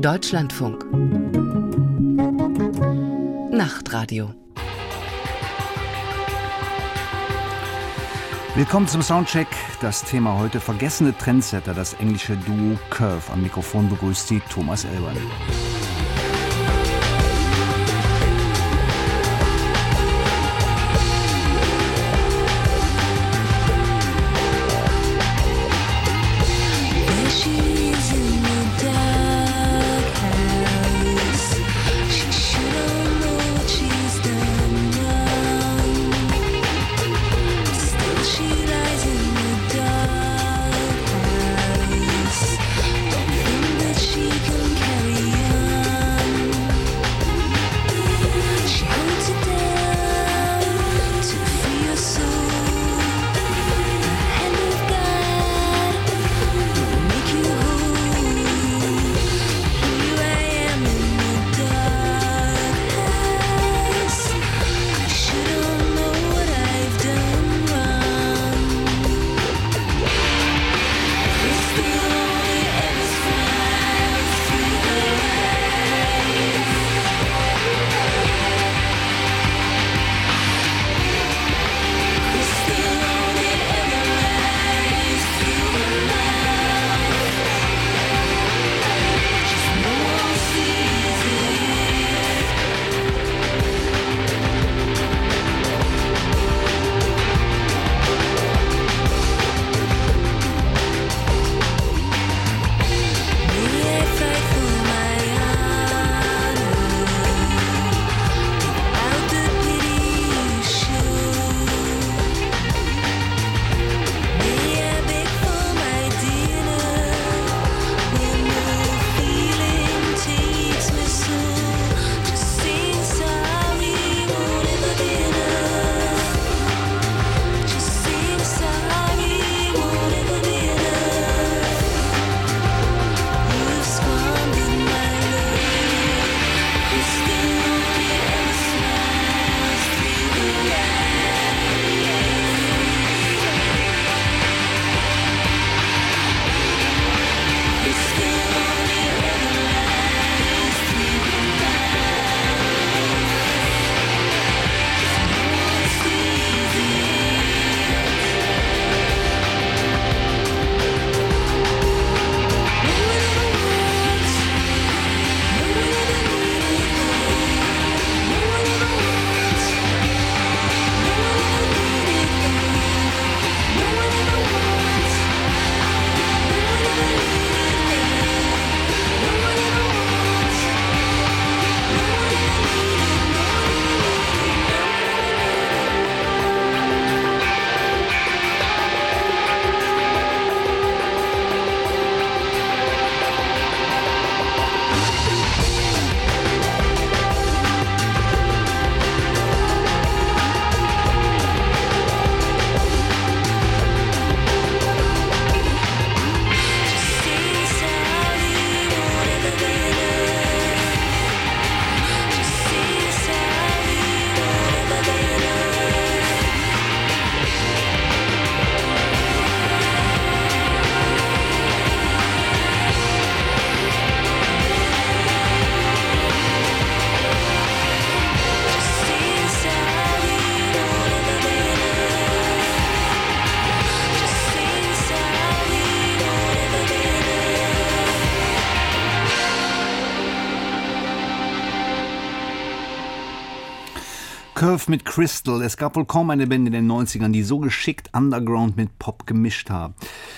Deutschlandfunk. Nachtradio. Willkommen zum Soundcheck. Das Thema heute: vergessene Trendsetter, das englische Duo Curve. Am Mikrofon begrüßt Sie Thomas Elbern. Curve mit Crystal. Es gab wohl kaum eine Band in den 90ern, die so geschickt Underground mit Pop gemischt haben.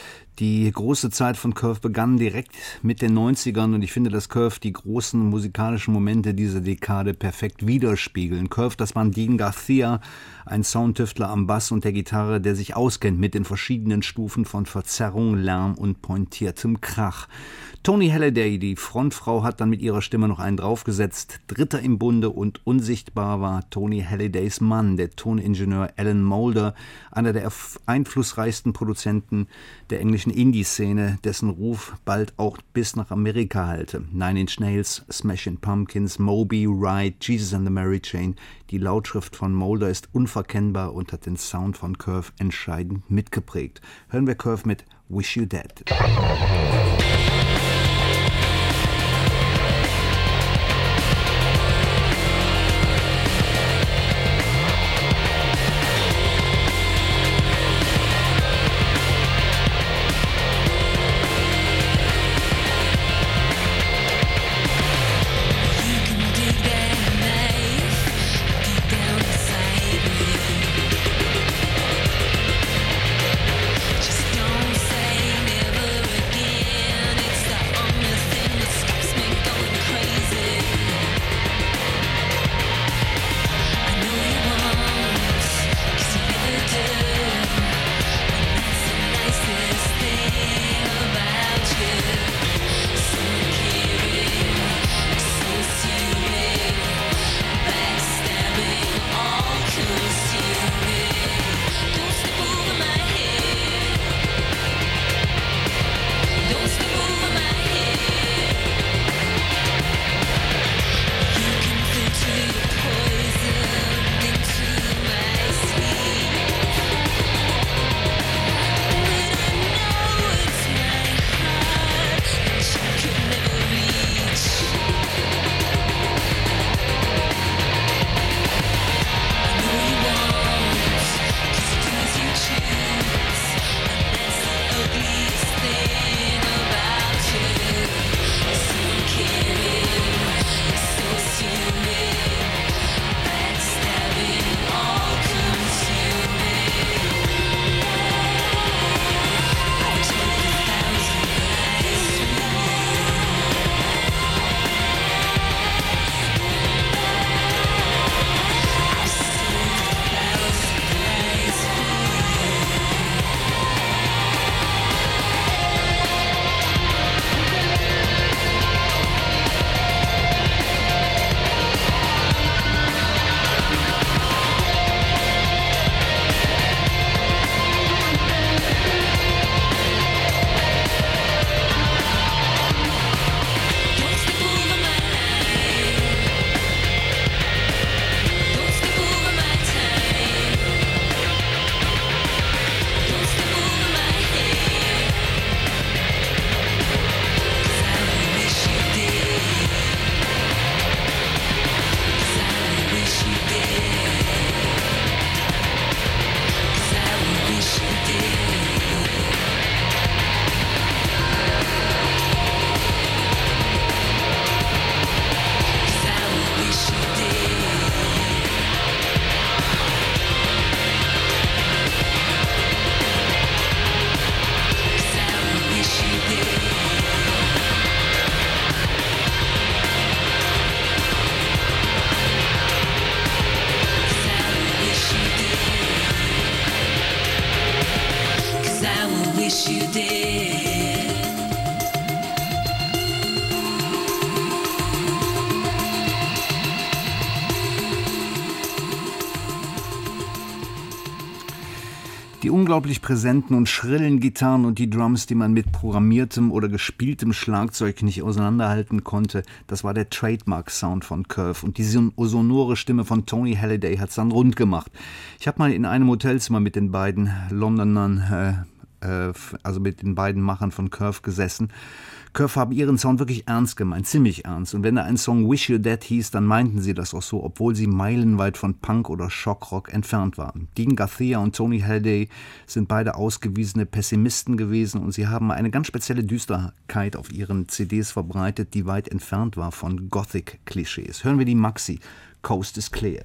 Die große Zeit von Curve begann direkt mit den 90ern und ich finde, dass Curve die großen musikalischen Momente dieser Dekade perfekt widerspiegeln. Curve, das waren Dean Garcia, ein Soundtüftler am Bass und der Gitarre, der sich auskennt mit den verschiedenen Stufen von Verzerrung, Lärm und pointiertem Krach. Tony Halliday, die Frontfrau, hat dann mit ihrer Stimme noch einen draufgesetzt. Dritter im Bunde und unsichtbar war Tony Hallidays Mann, der Toningenieur Alan Moulder, einer der einflussreichsten Produzenten der englischen Indie-Szene, dessen Ruf bald auch bis nach Amerika hallte. Nine Inch Nails, Smashing Pumpkins, Moby, Ride, Jesus and the Mary Chain. Die Lautschrift von Moulder ist unverkennbar und hat den Sound von Curve entscheidend mitgeprägt. Hören wir Curve mit Wish You Dead. unglaublich präsenten und schrillen Gitarren und die Drums, die man mit programmiertem oder gespieltem Schlagzeug nicht auseinanderhalten konnte, das war der Trademark-Sound von Curve. Und die sonore Stimme von Tony Halliday hat es dann rund gemacht. Ich habe mal in einem Hotelzimmer mit den beiden Londonern, also mit den beiden Machern von Curve gesessen. Curve haben ihren Sound wirklich ernst gemeint, ziemlich ernst. Und wenn da ein Song Wish You Dead hieß, dann meinten sie das auch so, obwohl sie meilenweit von Punk oder Shockrock entfernt waren. Dean Garcia und Tony Halliday sind beide ausgewiesene Pessimisten gewesen und sie haben eine ganz spezielle Düsterkeit auf ihren CDs verbreitet, die weit entfernt war von Gothic-Klischees. Hören wir die Maxi, Coast is Clear.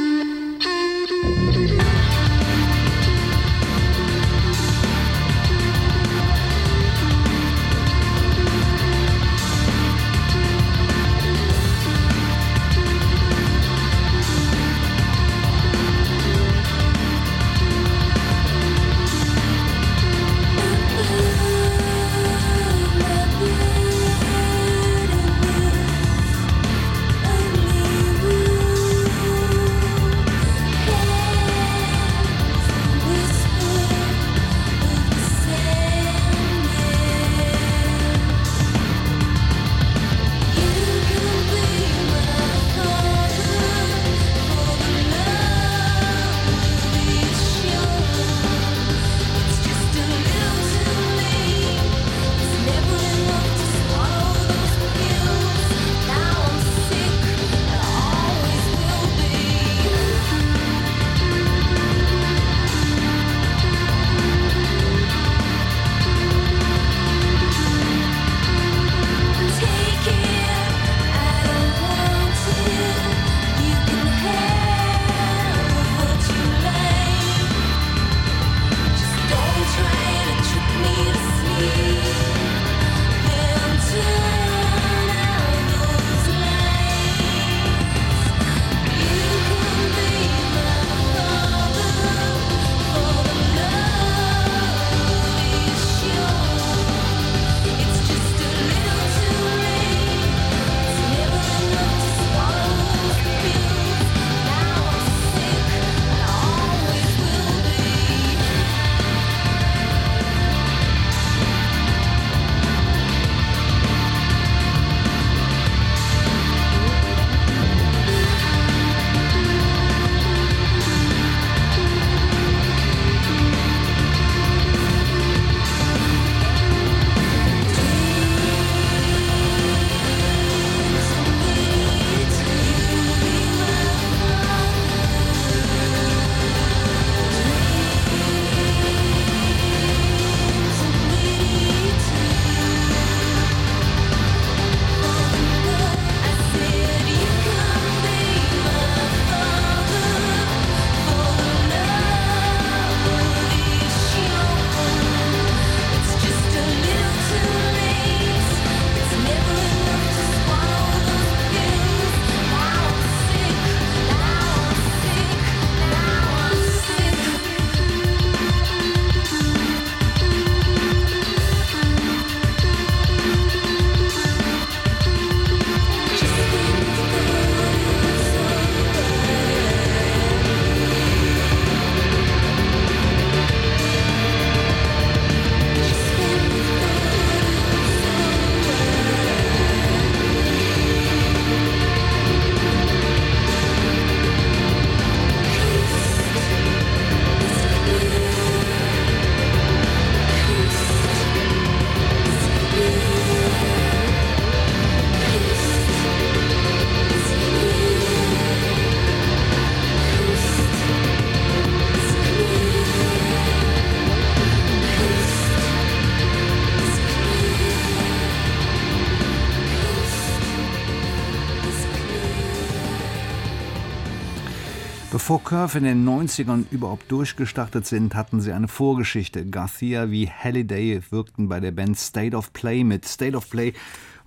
Bevor Curve in den 90ern überhaupt durchgestartet sind, hatten sie eine Vorgeschichte. Garcia wie Halliday wirkten bei der Band State of Play mit. State of Play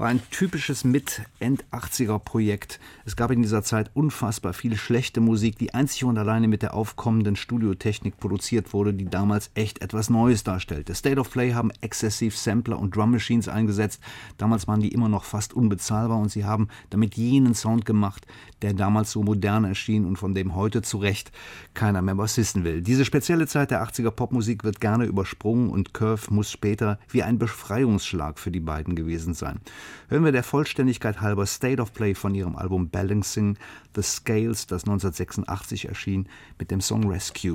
war ein typisches End-80er-Projekt. Es gab in dieser Zeit unfassbar viel schlechte Musik, die einzig und alleine mit der aufkommenden Studiotechnik produziert wurde, die damals echt etwas Neues darstellte. State of Play haben exzessiv Sampler und Drum Machines eingesetzt. Damals waren die immer noch fast unbezahlbar und sie haben damit jenen Sound gemacht, der damals so modern erschien und von dem heute zu Recht keiner mehr was wissen will. Diese spezielle Zeit der 80er Popmusik wird gerne übersprungen und Curve muss später wie ein Befreiungsschlag für die beiden gewesen sein. Hören wir der Vollständigkeit halber State of Play von ihrem Album Balancing the Scales, das 1986 erschien, mit dem Song Rescue.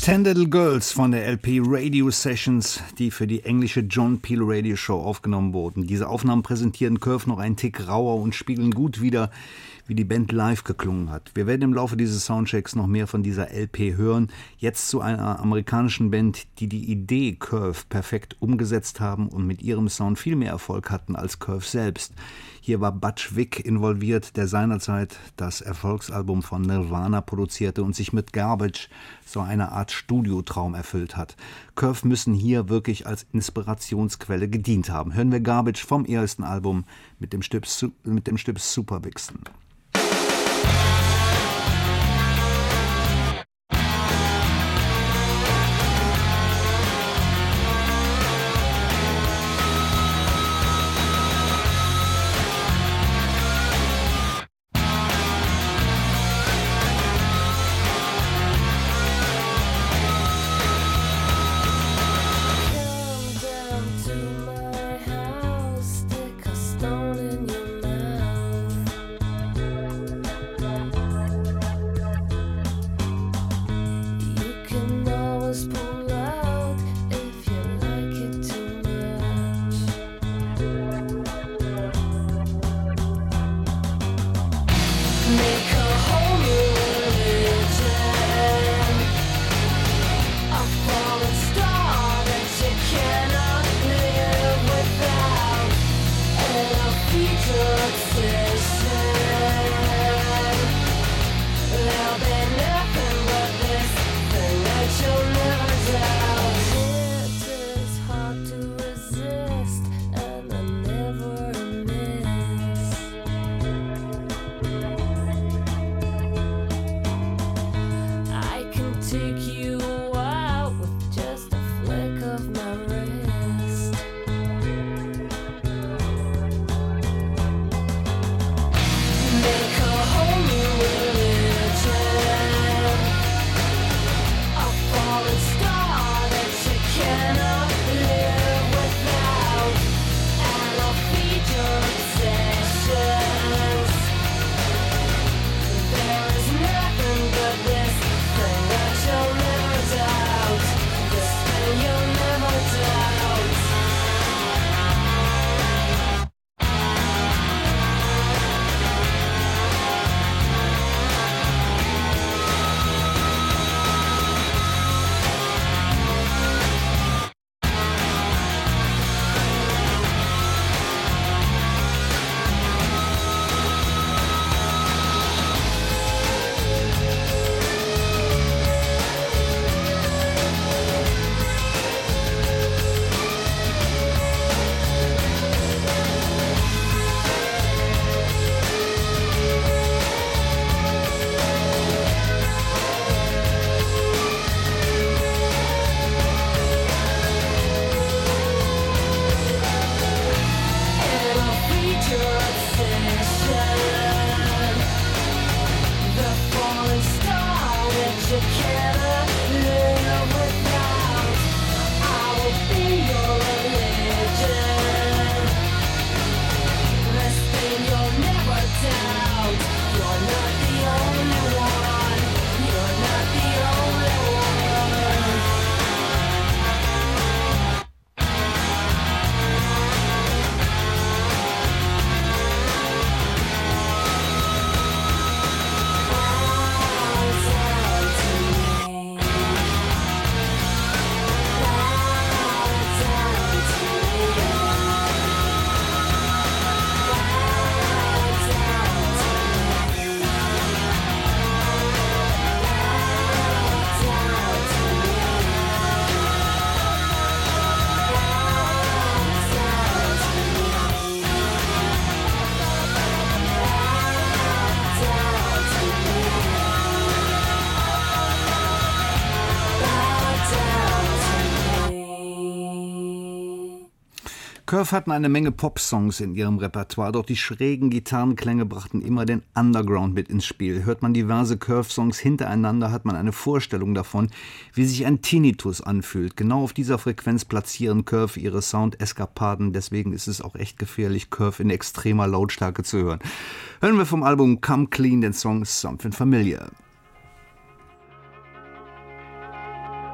10 Little Girls von der LP Radio Sessions, die für die englische John Peel Radio Show aufgenommen wurden. Diese Aufnahmen präsentieren Curve noch einen Tick rauer und spiegeln gut wider, wie die Band live geklungen hat. Wir werden im Laufe dieses Soundchecks noch mehr von dieser LP hören. Jetzt zu einer amerikanischen Band, die die Idee Curve perfekt umgesetzt haben und mit ihrem Sound viel mehr Erfolg hatten als Curve selbst. Hier war Butch Vig involviert, der seinerzeit das Erfolgsalbum von Nirvana produzierte und sich mit Garbage so eine Art Studiotraum erfüllt hat. Curve müssen hier wirklich als Inspirationsquelle gedient haben. Hören wir Garbage vom ersten Album mit dem Stück Super Vixen. Curve hatten eine Menge Pop-Songs in ihrem Repertoire, doch die schrägen Gitarrenklänge brachten immer den Underground mit ins Spiel. Hört man diverse Curve-Songs hintereinander, hat man eine Vorstellung davon, wie sich ein Tinnitus anfühlt. Genau auf dieser Frequenz platzieren Curve ihre Sound-Eskapaden, deswegen ist es auch echt gefährlich, Curve in extremer Lautstärke zu hören. Hören wir vom Album Come Clean den Song Something Familiar.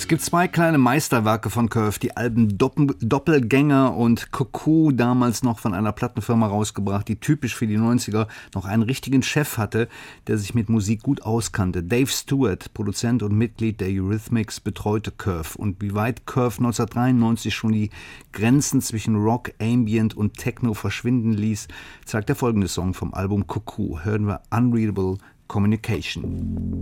gibt zwei kleine Meisterwerke von Curve, die Alben Doppelgänger und Cuckoo, damals noch von einer Plattenfirma rausgebracht, die typisch für die 90er noch einen richtigen Chef hatte, der sich mit Musik gut auskannte. Dave Stewart, Produzent und Mitglied der Eurythmics, betreute Curve. Und wie weit Curve 1993 schon die Grenzen zwischen Rock, Ambient und Techno verschwinden ließ, zeigt der folgende Song vom Album Cuckoo. Hören wir Unreadable Communication.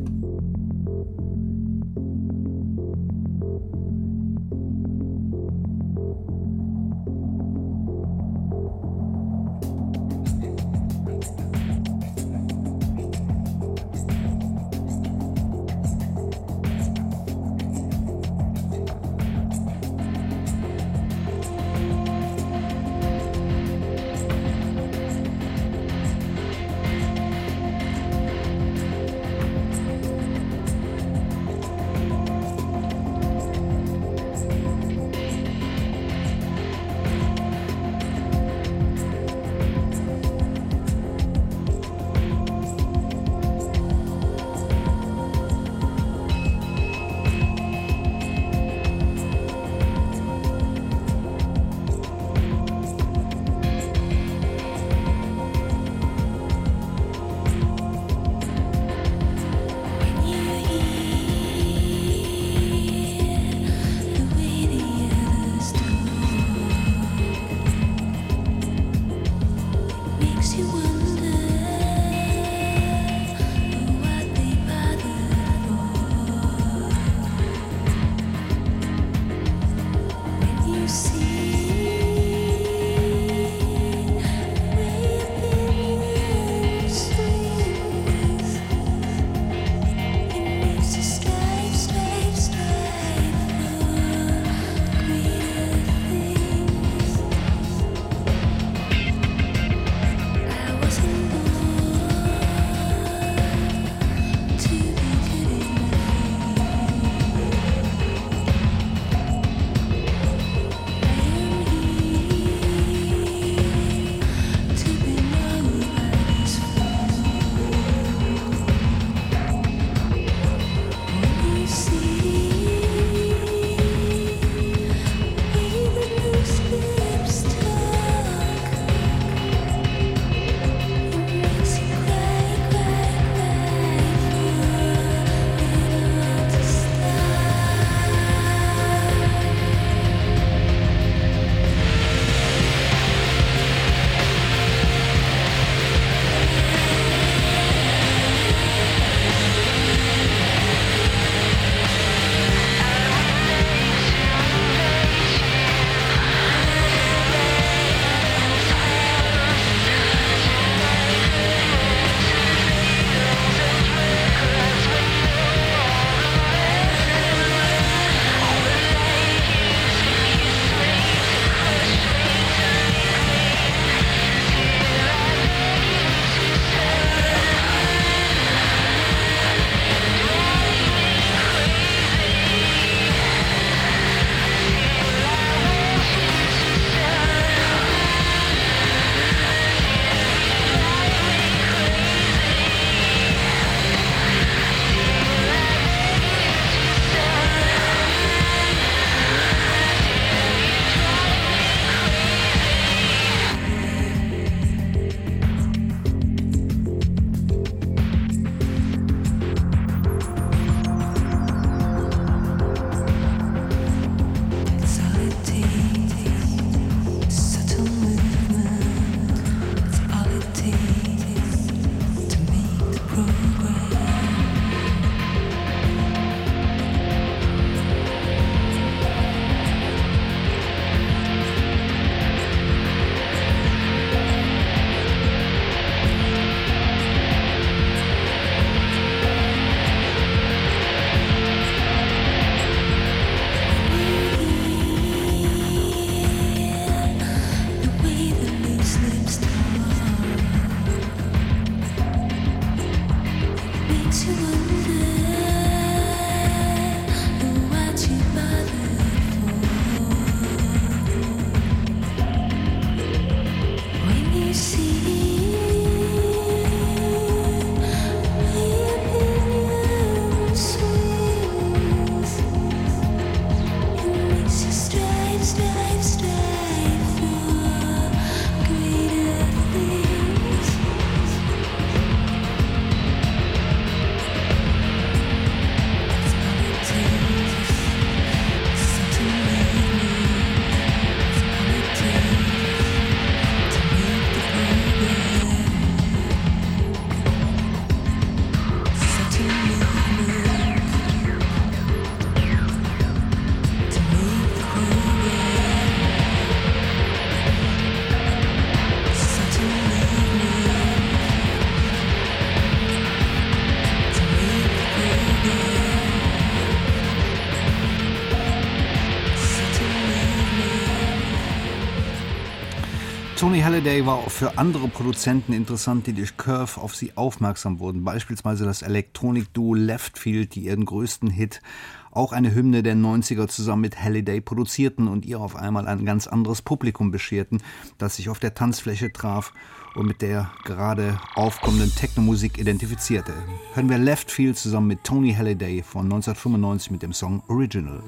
Halliday war auch für andere Produzenten interessant, die durch Curve auf sie aufmerksam wurden. Beispielsweise das Elektronik-Duo Leftfield, die ihren größten Hit, auch eine Hymne der 90er, zusammen mit Halliday produzierten und ihr auf einmal ein ganz anderes Publikum bescherten, das sich auf der Tanzfläche traf und mit der gerade aufkommenden Techno-Musik identifizierte. Hören wir Leftfield zusammen mit Tony Halliday von 1995 mit dem Song Original.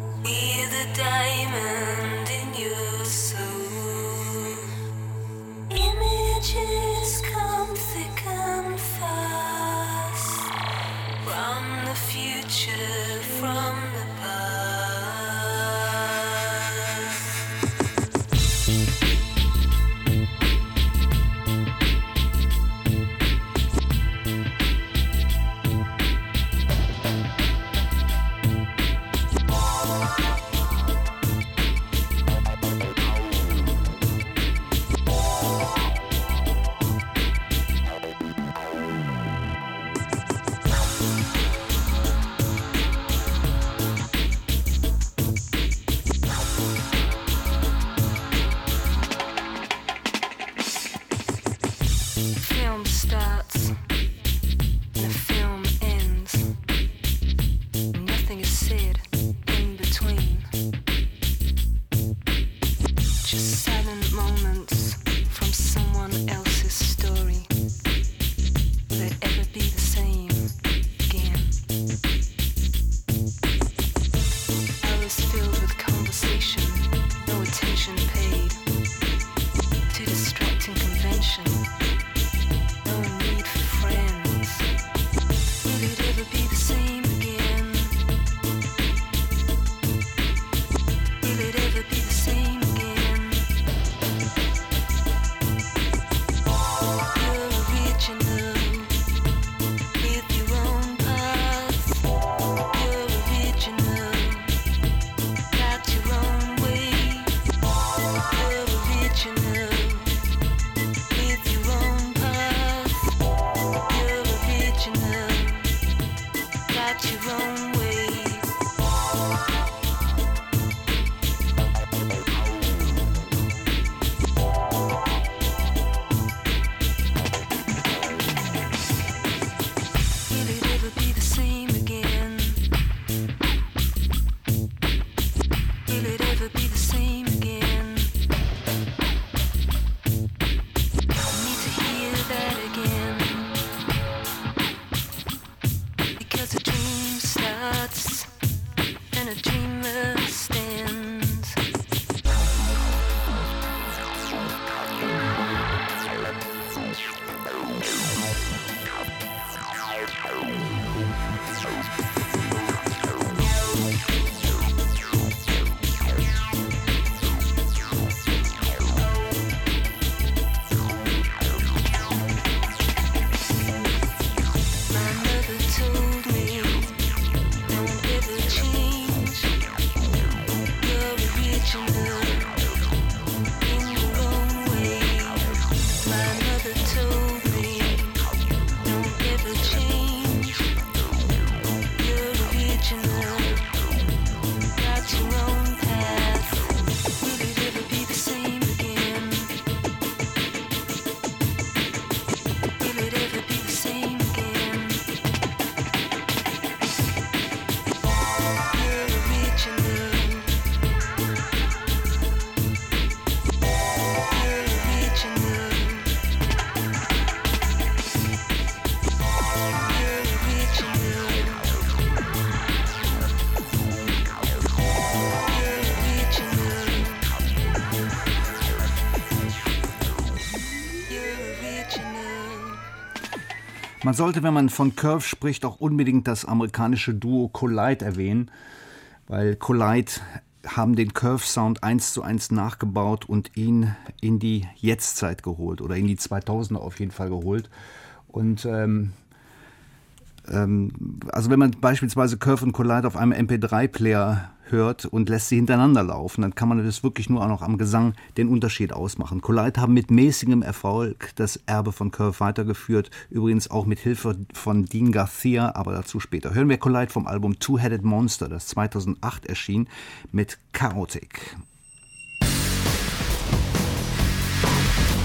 Images come thick and fast from the future, from the past. Man sollte, wenn man von Curve spricht, auch unbedingt das amerikanische Duo Collide erwähnen, weil Collide haben den Curve-Sound 1:1 nachgebaut und ihn in die Jetztzeit geholt oder in die 2000er auf jeden Fall geholt. Und also wenn man beispielsweise Curve und Collide auf einem MP3-Player hört und lässt sie hintereinander laufen, dann kann man das wirklich nur auch noch am Gesang den Unterschied ausmachen. Collide haben mit mäßigem Erfolg das Erbe von Curve weitergeführt, übrigens auch mit Hilfe von Dean Garcia, aber dazu später. Hören wir Collide vom Album Two-Headed Monster, das 2008 erschien, mit Chaotic.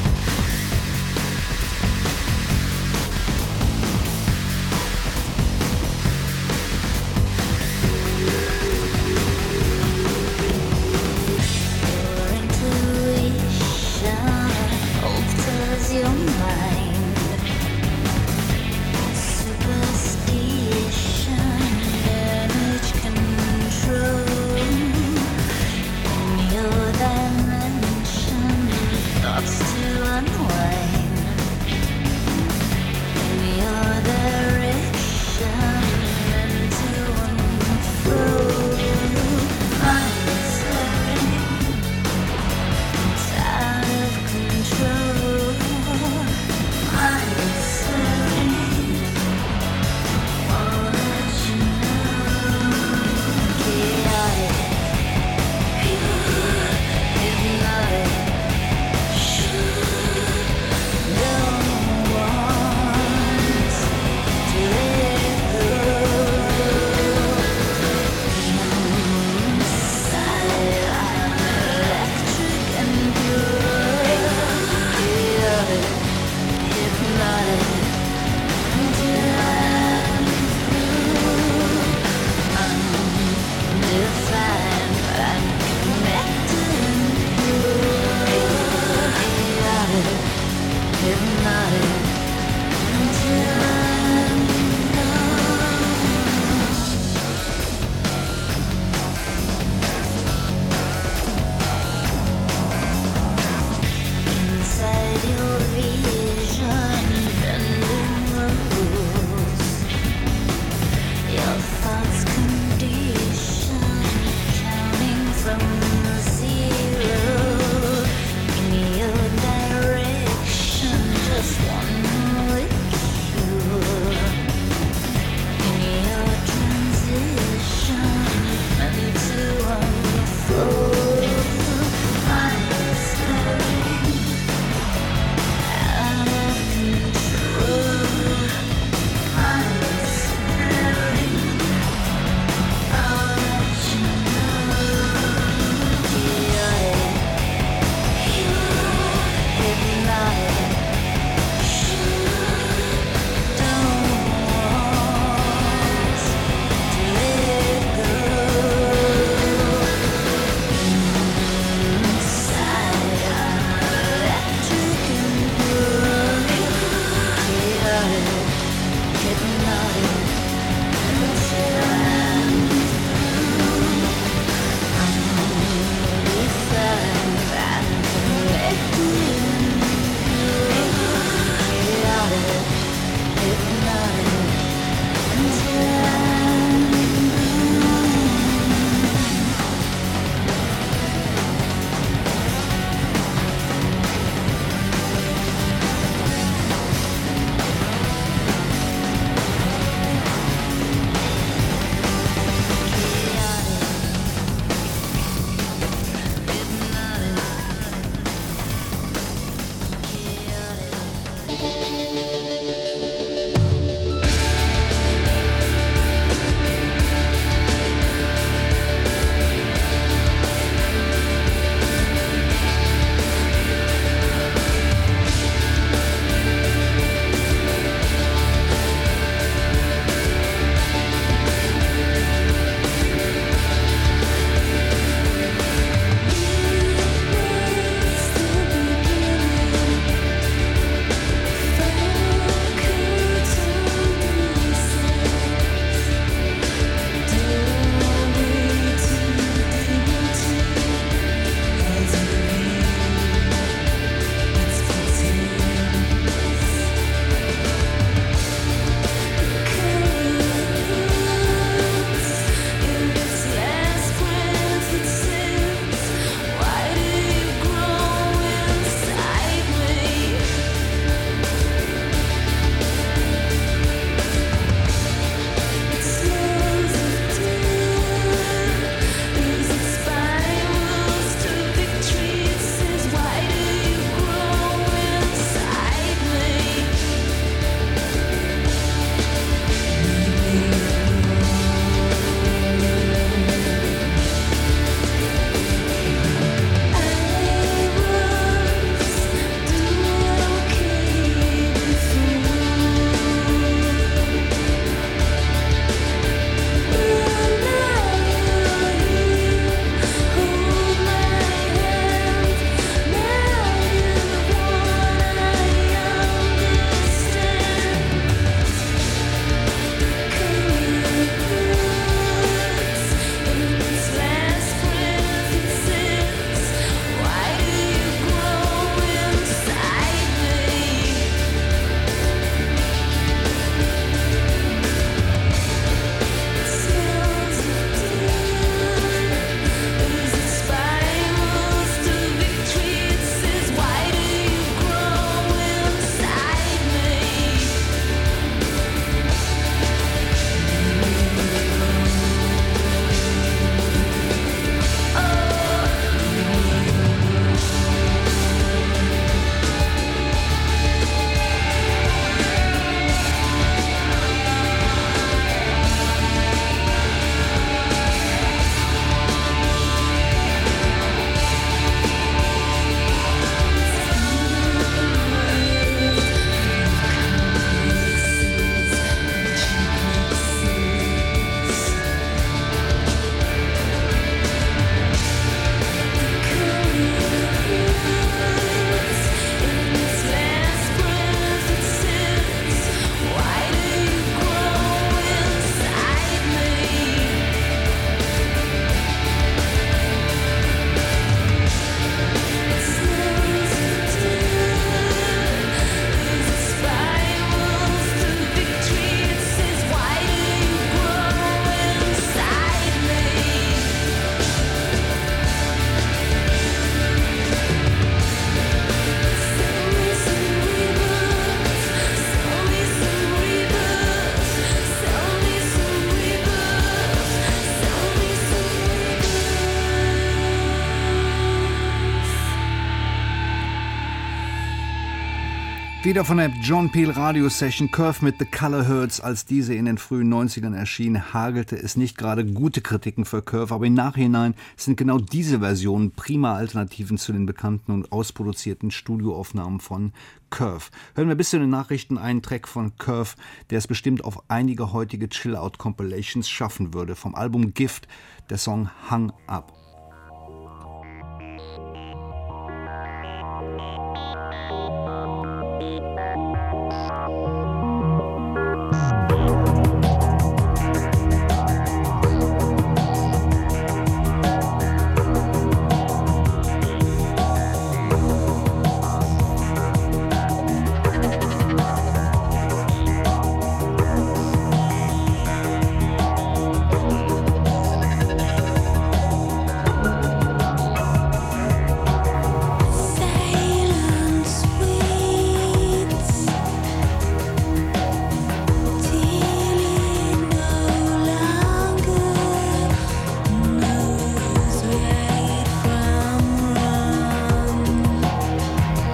Wieder von der John Peel Radio Session. Curve mit The Color Hurts. Als diese in den frühen 90ern erschien, hagelte es nicht gerade gute Kritiken für Curve, aber im Nachhinein sind genau diese Versionen prima Alternativen zu den bekannten und ausproduzierten Studioaufnahmen von Curve. Hören wir bis zu den Nachrichten einen Track von Curve, der es bestimmt auf einige heutige Chill-Out-Compilations schaffen würde. Vom Album Gift, der Song Hung Up.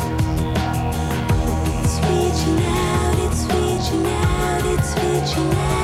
Reaching out.